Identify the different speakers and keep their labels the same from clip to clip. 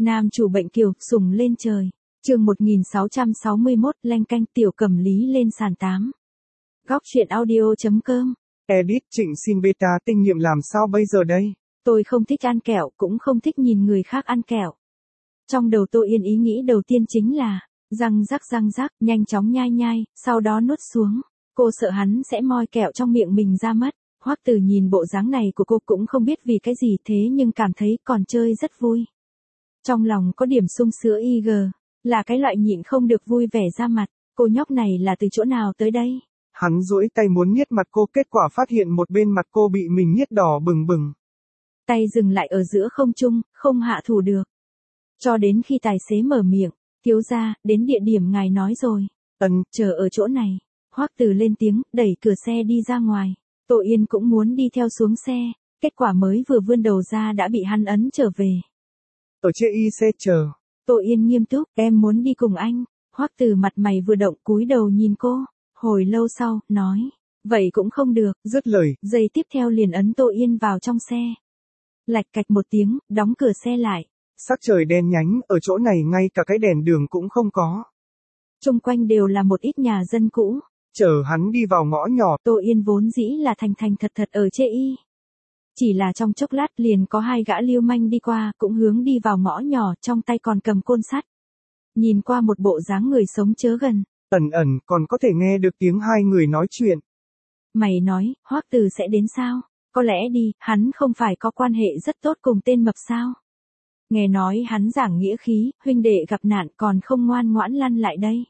Speaker 1: Nam chủ bệnh kiều, sùng lên trời. Chương 1661, lanh canh tiểu cẩm lý lên sàn 8. Góc truyện audio.com.
Speaker 2: Edit Trịnh xin beta kinh nghiệm làm sao bây giờ đây?
Speaker 1: Tôi không thích ăn kẹo, cũng không thích nhìn người khác ăn kẹo. Trong đầu Tô Yên ý nghĩ đầu tiên chính là, răng rắc, nhanh chóng nhai nhai, sau đó nuốt xuống. Cô sợ hắn sẽ moi kẹo trong miệng mình ra mất. Hoắc Từ nhìn bộ dáng này của cô cũng không biết vì cái gì thế nhưng cảm thấy còn chơi rất vui. Trong lòng có điểm sung sữa IG, là cái loại nhịn không được vui vẻ ra mặt, cô nhóc này là từ chỗ nào tới đây?
Speaker 2: Hắn duỗi tay muốn nhiết mặt cô, kết quả phát hiện một bên mặt cô bị mình nhiết đỏ bừng bừng.
Speaker 1: Tay dừng lại ở giữa không trung, không hạ thủ được. Cho đến khi tài xế mở miệng, thiếu gia, đến địa điểm ngài nói rồi. Chờ ở chỗ này. Hoắc Từ lên tiếng, đẩy cửa xe đi ra ngoài. Tô Yên cũng muốn đi theo xuống xe, kết quả mới vừa vươn đầu ra đã bị hắn ấn trở về.
Speaker 2: Ở trên y xe chờ.
Speaker 1: Tô Yên nghiêm túc, em muốn đi cùng anh. Hoắc Từ mặt mày vừa động cúi đầu nhìn cô, hồi lâu sau, nói, vậy cũng không được.
Speaker 2: Dứt lời,
Speaker 1: giây tiếp theo liền ấn Tô Yên vào trong xe. Lạch cạch một tiếng, đóng cửa xe lại.
Speaker 2: Sắc trời đen nhánh, ở chỗ này ngay cả cái đèn đường cũng không có.
Speaker 1: Xung quanh đều là một ít nhà dân cũ.
Speaker 2: Chờ hắn đi vào ngõ nhỏ.
Speaker 1: Tô Yên vốn dĩ là thành thật ở chê y. Chỉ là trong chốc lát liền có hai gã lưu manh đi qua, cũng hướng đi vào ngõ nhỏ, trong tay còn cầm côn sắt. Nhìn qua một bộ dáng người sống chớ gần.
Speaker 2: Ẩn còn có thể nghe được tiếng hai người nói chuyện.
Speaker 1: Mày nói, Hoắc Từ sẽ đến sao? Có lẽ đi, hắn không phải có quan hệ rất tốt cùng tên mập sao? Nghe nói hắn giảng nghĩa khí, huynh đệ gặp nạn còn không ngoan ngoãn lăn lại đây.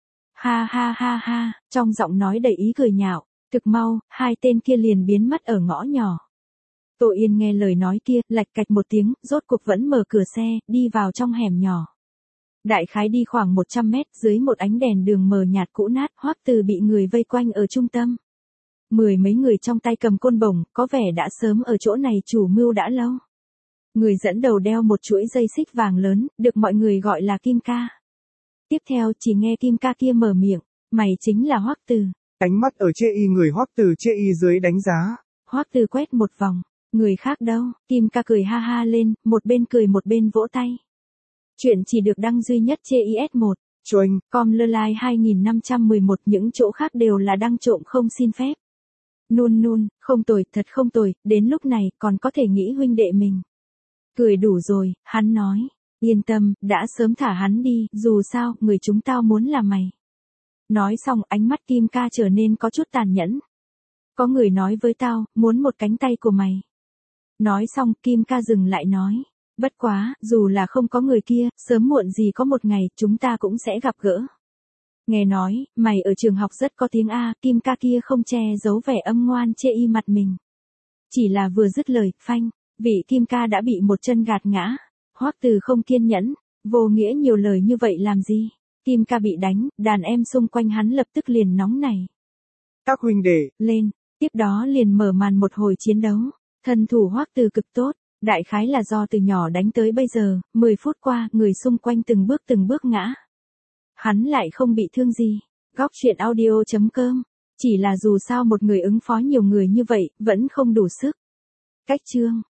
Speaker 1: Ha, trong giọng nói đầy ý cười nhạo, thực mau, hai tên kia liền biến mất ở ngõ nhỏ. Tô Yên nghe lời nói kia, lạch cạch một tiếng, rốt cuộc vẫn mở cửa xe, đi vào trong hẻm nhỏ. Đại khái đi khoảng 100 mét dưới một ánh đèn đường mờ nhạt cũ nát, Hoắc Từ bị người vây quanh ở trung tâm. Mười mấy người trong tay cầm côn bổng, có vẻ đã sớm ở chỗ này chủ mưu đã lâu. Người dẫn đầu đeo một chuỗi dây xích vàng lớn, được mọi người gọi là Kim Ca. Tiếp theo chỉ nghe Kim Ca kia mở miệng, mày chính là Hoắc Từ.
Speaker 2: Ánh mắt ở chê y người Hoắc Từ chê y dưới đánh giá.
Speaker 1: Hoắc Từ quét một vòng, người khác đâu? Kim Ca cười ha lên, một bên cười một bên vỗ tay. Chuyện chỉ được đăng duy nhất chê IS1.
Speaker 2: Choanh.
Speaker 1: Com lơ lai 2511, những chỗ khác đều là đăng trộm không xin phép. Nun, không tồi, thật không tồi, đến lúc này còn có thể nghĩ huynh đệ mình. Cười đủ rồi, hắn nói, yên tâm, đã sớm thả hắn đi, dù sao, người chúng tao muốn là mày. Nói xong ánh mắt Kim Ca trở nên có chút tàn nhẫn. Có người nói với tao, muốn một cánh tay của mày. Nói xong Kim Ca dừng lại nói, bất quá, dù là không có người kia, sớm muộn gì có một ngày, chúng ta cũng sẽ gặp gỡ. Nghe nói, mày ở trường học rất có tiếng A, Kim Ca kia không che giấu vẻ âm ngoan chê y mặt mình. Chỉ là vừa dứt lời, phanh, vị Kim Ca đã bị một chân gạt ngã. Hoắc Từ không kiên nhẫn, vô nghĩa nhiều lời như vậy làm gì? Kim Ca bị đánh, đàn em xung quanh hắn lập tức liền nóng nảy.
Speaker 2: Các huynh đệ,
Speaker 1: lên, tiếp đó liền mở màn một hồi chiến đấu. Thân thủ Hoắc Từ cực tốt, đại khái là do từ nhỏ đánh tới bây giờ, 10 phút qua, người xung quanh từng bước ngã. Hắn lại không bị thương gì. Góc truyện audio.com. Chỉ là dù sao một người ứng phó nhiều người như vậy, vẫn không đủ sức. Cách chương.